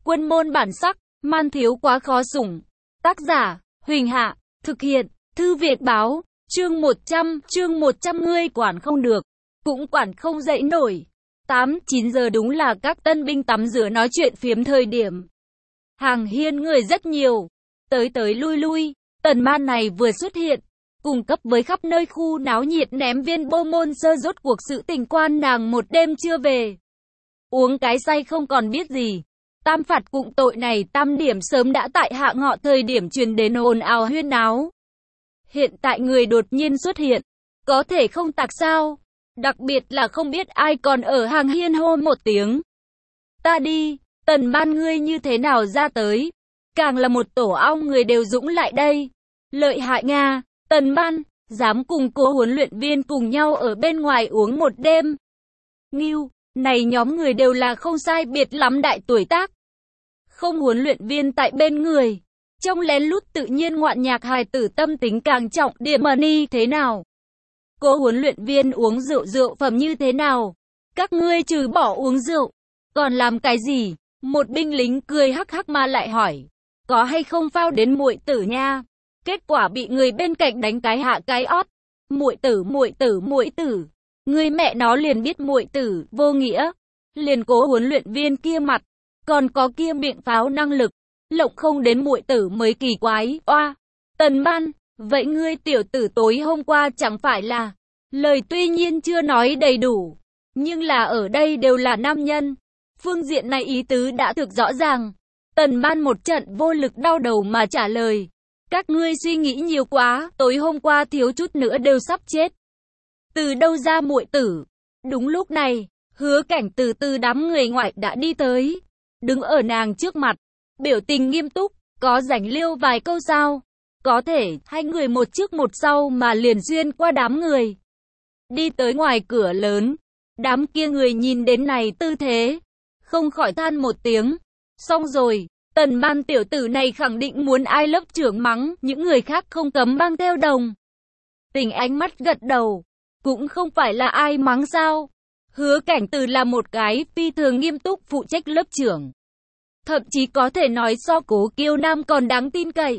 Quân môn bản sắc, man thiếu quá khó sủng. Tác giả, Huỳnh Hạ, thực hiện, Thư Viện Báo, chương 100 ngươi quản không được, cũng quản không dậy nổi. 8-9 giờ đúng là các tân binh tắm rửa nói chuyện phiếm thời điểm. Hàng hiên người rất nhiều, tới lui lui, Tần Man này vừa xuất hiện, cung cấp với khắp nơi khu náo nhiệt ném viên bô môn sơ rốt cuộc sự tình quan nàng một đêm chưa về. Uống cái say không còn biết gì. Tam phạt cụng tội này tam điểm sớm đã tại hạ ngọ thời điểm truyền đến ồn ào huyên náo. Hiện tại người đột nhiên xuất hiện, có thể không tạc sao? Đặc biệt là không biết ai còn ở hàng hiên hô một tiếng. Ta đi, Tần Man ngươi như thế nào ra tới? Càng là một tổ ong người đều dũng lại đây. Lợi hại Nga, Tần Man, dám cùng cô huấn luyện viên cùng nhau ở bên ngoài uống một đêm. Ngưu, này nhóm người đều là không sai biệt lắm đại tuổi tác. Không huấn luyện viên tại bên người. Trong lén lút tự nhiên ngoạn nhạc hài tử tâm tính càng trọng điểm money thế nào? Cô huấn luyện viên uống rượu phẩm như thế nào? Các ngươi trừ bỏ uống rượu, còn làm cái gì? Một binh lính cười hắc hắc mà lại hỏi. Có hay không phao đến muội tử nha? Kết quả bị người bên cạnh đánh cái hạ cái ót. Muội tử. Người mẹ nó liền biết muội tử, vô nghĩa. Liền cố huấn luyện viên kia mặt. Còn có kia miệng pháo năng lực. Lộng không đến muội tử mới kỳ quái. Oa, Tần Man, vậy ngươi tiểu tử tối hôm qua chẳng phải là... Lời tuy nhiên chưa nói đầy đủ, nhưng là ở đây đều là nam nhân. Phương diện này ý tứ đã thực rõ ràng. Tần Man một trận vô lực đau đầu mà trả lời. Các ngươi suy nghĩ nhiều quá, tối hôm qua thiếu chút nữa đều sắp chết. Từ đâu ra muội tử? Đúng lúc này, Hứa Cảnh từ đám người ngoại đã đi tới. Đứng ở nàng trước mặt, biểu tình nghiêm túc, có rảnh liêu vài câu sao? Có thể, hai người một trước một sau mà liền xuyên qua đám người. Đi tới ngoài cửa lớn, đám kia người nhìn đến này tư thế, không khỏi than một tiếng. Xong rồi, Tần Man tiểu tử này khẳng định muốn ai lớp trưởng mắng, những người khác không cấm băng theo đồng. Tình ánh mắt gật đầu, cũng không phải là ai mắng sao. Hứa Cảnh Từ là một cái phi thường nghiêm túc phụ trách lớp trưởng. Thậm chí có thể nói so Cố Kiêu Nam còn đáng tin cậy.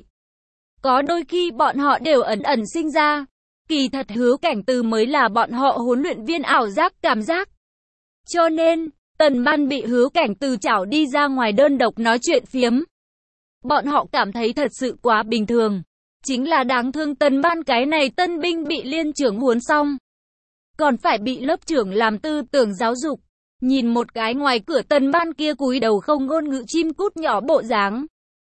Có đôi khi bọn họ đều ẩn sinh ra. Kỳ thật Hứa Cảnh Từ mới là bọn họ huấn luyện viên ảo giác cảm giác. Cho nên, Tần Man bị Hứa Cảnh Từ chảo đi ra ngoài đơn độc nói chuyện phiếm. Bọn họ cảm thấy thật sự quá bình thường. Chính là đáng thương Tần Man cái này tân binh bị liên trưởng huấn xong. Còn phải bị lớp trưởng làm tư tưởng giáo dục. Nhìn một cái ngoài cửa Tần Man kia cúi đầu không ngôn ngữ chim cút nhỏ bộ dáng.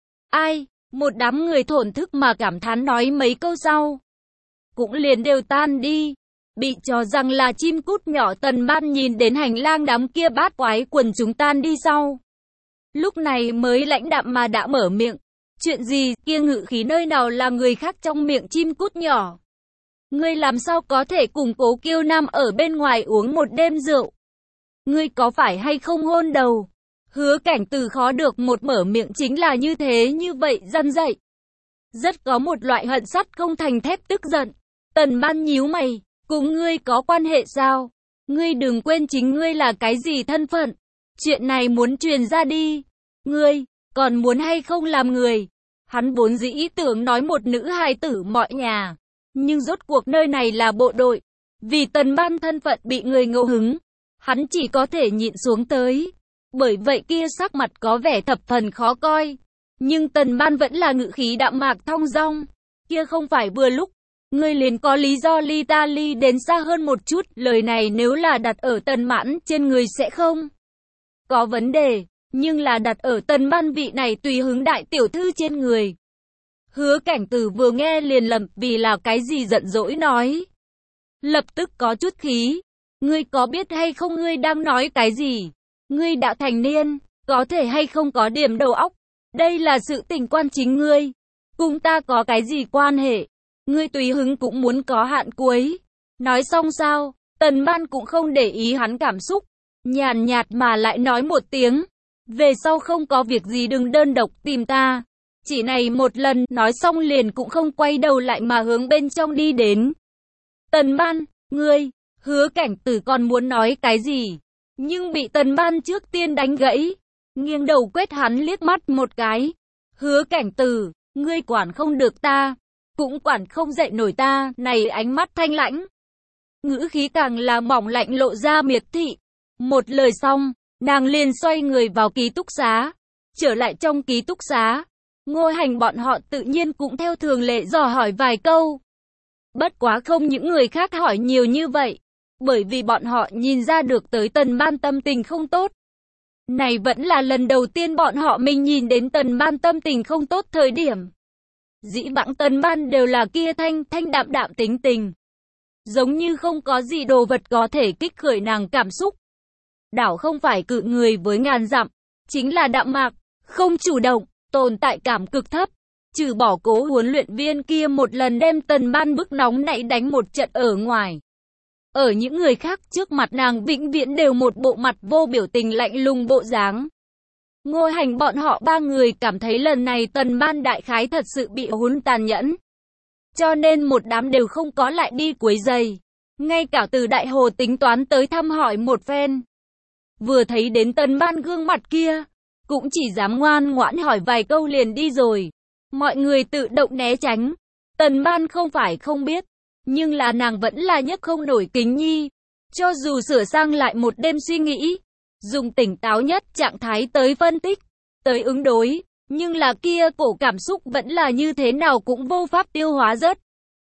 Ai, một đám người thổn thức mà cảm thán nói mấy câu sau. Cũng liền đều tan đi. Bị cho rằng là chim cút nhỏ Tần Man nhìn đến hành lang đám kia bát quái quần chúng tan đi sau. Lúc này mới lãnh đạm mà đã mở miệng. Chuyện gì kia ngự khí nơi nào là người khác trong miệng chim cút nhỏ. Ngươi làm sao có thể cùng Cố Kiêu Nam ở bên ngoài uống một đêm rượu? Ngươi có phải hay không hôn đầu? Hứa Cảnh Từ khó được một mở miệng chính là như thế như vậy răn dậy. Rất có một loại hận sắt không thành thép tức giận. Tần Man nhíu mày, cùng ngươi có quan hệ sao? Ngươi đừng quên chính ngươi là cái gì thân phận. Chuyện này muốn truyền ra đi. Ngươi, còn muốn hay không làm người? Hắn vốn dĩ ý tưởng nói một nữ hài tử mọi nhà. Nhưng rốt cuộc nơi này là bộ đội. Vì Tần Man thân phận bị người ngẫu hứng. Hắn chỉ có thể nhịn xuống tới. Bởi vậy kia sắc mặt có vẻ thập phần khó coi. Nhưng Tần Man vẫn là ngữ khí đạm mạc thong dong. Kia không phải vừa lúc. Ngươi liền có lý do ly ta ly đến xa hơn một chút. Lời này nếu là đặt ở Tần Mãn trên người sẽ không có vấn đề. Nhưng là đặt ở Tần Man vị này tùy hứng đại tiểu thư trên người. Hứa Cảnh Từ vừa nghe liền lầm vì là cái gì giận dỗi nói. Lập tức có chút khí. Ngươi có biết hay không ngươi đang nói cái gì? Ngươi đã thành niên, có thể hay không có điểm đầu óc. Đây là sự tình quan chính ngươi. Cùng ta có cái gì quan hệ? Ngươi tùy hứng cũng muốn có hạn cuối. Nói xong sao? Tần Man cũng không để ý hắn cảm xúc. Nhàn nhạt mà lại nói một tiếng. Về sau không có việc gì đừng đơn độc tìm ta. Chỉ này một lần, nói xong liền cũng không quay đầu lại mà hướng bên trong đi đến. Tần Man, ngươi, Hứa Cảnh Từ còn muốn nói cái gì? Nhưng bị Tần Man trước tiên đánh gãy. nghiêng đầu quét hắn liếc mắt một cái. Hứa Cảnh Từ, ngươi quản không được ta, cũng quản không dậy nổi ta, này ánh mắt thanh lãnh. Ngữ khí càng là mỏng lạnh lộ ra miệt thị. Một lời xong, nàng liền xoay người vào ký túc xá. Trở lại trong ký túc xá, Ngô Hành bọn họ tự nhiên cũng theo thường lệ dò hỏi vài câu. Bất quá không những người khác hỏi nhiều như vậy, bởi vì bọn họ nhìn ra được tới Tần Ban tâm tình không tốt. Này vẫn là lần đầu tiên bọn họ mình nhìn đến Tần Ban tâm tình không tốt thời điểm. Dĩ vãng Tần Ban đều là kia thanh đạm đạm tính tình. Giống như không có gì đồ vật có thể kích khởi nàng cảm xúc. Đảo không phải cự người với ngàn dặm, chính là đạm mạc, không chủ động, tồn tại cảm cực thấp. Trừ bỏ Cố huấn luyện viên kia một lần đem Tần Ban bức nóng nảy đánh một trận ở ngoài. Ở những người khác trước mặt nàng vĩnh viễn đều một bộ mặt vô biểu tình lạnh lùng bộ dáng. Ngô Hành bọn họ ba người cảm thấy lần này Tần Ban đại khái thật sự bị huấn tàn nhẫn. Cho nên một đám đều không có lại đi quấy giày. Ngay cả Từ Đại Hồ tính toán tới thăm hỏi một phen. Vừa thấy đến Tần Ban gương mặt kia, cũng chỉ dám ngoan ngoãn hỏi vài câu liền đi rồi. Mọi người tự động né tránh. Tần Ban không phải không biết, nhưng là nàng vẫn là nhấc không nổi kính nhi. Cho dù sửa sang lại một đêm suy nghĩ, dùng tỉnh táo nhất trạng thái tới phân tích, tới ứng đối, nhưng là kia cổ cảm xúc vẫn là như thế nào cũng vô pháp tiêu hóa rớt.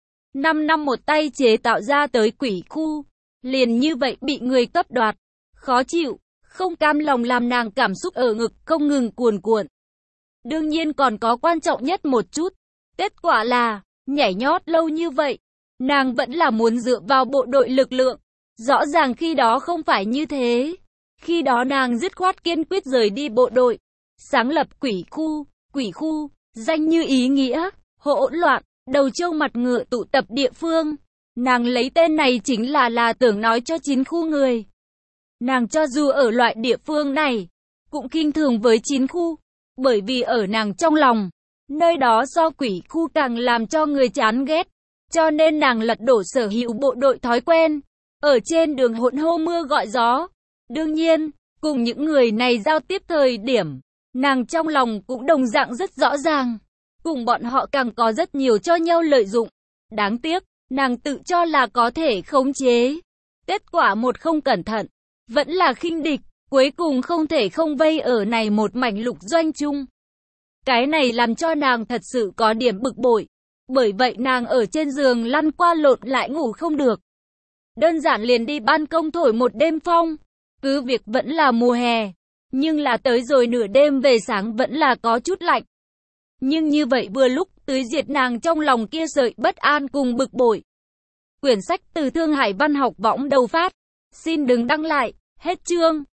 5 năm một tay chế tạo ra tới quỷ khu, liền như vậy bị người cấp đoạt, khó chịu, không cam lòng làm nàng cảm xúc ở ngực không ngừng cuồn cuộn. Đương nhiên còn có quan trọng nhất một chút, kết quả là, nhảy nhót lâu như vậy, nàng vẫn là muốn dựa vào bộ đội lực lượng. Rõ ràng khi đó không phải như thế. Khi đó nàng dứt khoát kiên quyết rời đi bộ đội, sáng lập quỷ khu, danh như ý nghĩa, hỗn loạn, đầu trâu mặt ngựa tụ tập địa phương. Nàng lấy tên này chính là tưởng nói cho 9 khu người. Nàng cho dù ở loại địa phương này, cũng khinh thường với 9 khu, bởi vì ở nàng trong lòng, nơi đó so quỷ khu càng làm cho người chán ghét. Cho nên nàng lật đổ sở hữu bộ đội thói quen, ở trên đường hỗn hô mưa gọi gió. Đương nhiên, cùng những người này giao tiếp thời điểm, nàng trong lòng cũng đồng dạng rất rõ ràng. Cùng bọn họ càng có rất nhiều cho nhau lợi dụng. Đáng tiếc, nàng tự cho là có thể khống chế. Kết quả một không cẩn thận, vẫn là khinh địch, cuối cùng không thể không vây ở này một mảnh lục doanh chung. Cái này làm cho nàng thật sự có điểm bực bội. Bởi vậy nàng ở trên giường lăn qua lộn lại ngủ không được. Đơn giản liền đi ban công thổi một đêm phong. Cứ việc vẫn là mùa hè, nhưng là tới rồi nửa đêm về sáng vẫn là có chút lạnh. Nhưng như vậy vừa lúc tưới diệt nàng trong lòng kia sợi bất an cùng bực bội. Quyển sách từ Thương Hải Văn học võng đầu phát. Xin đừng đăng lại, hết chương.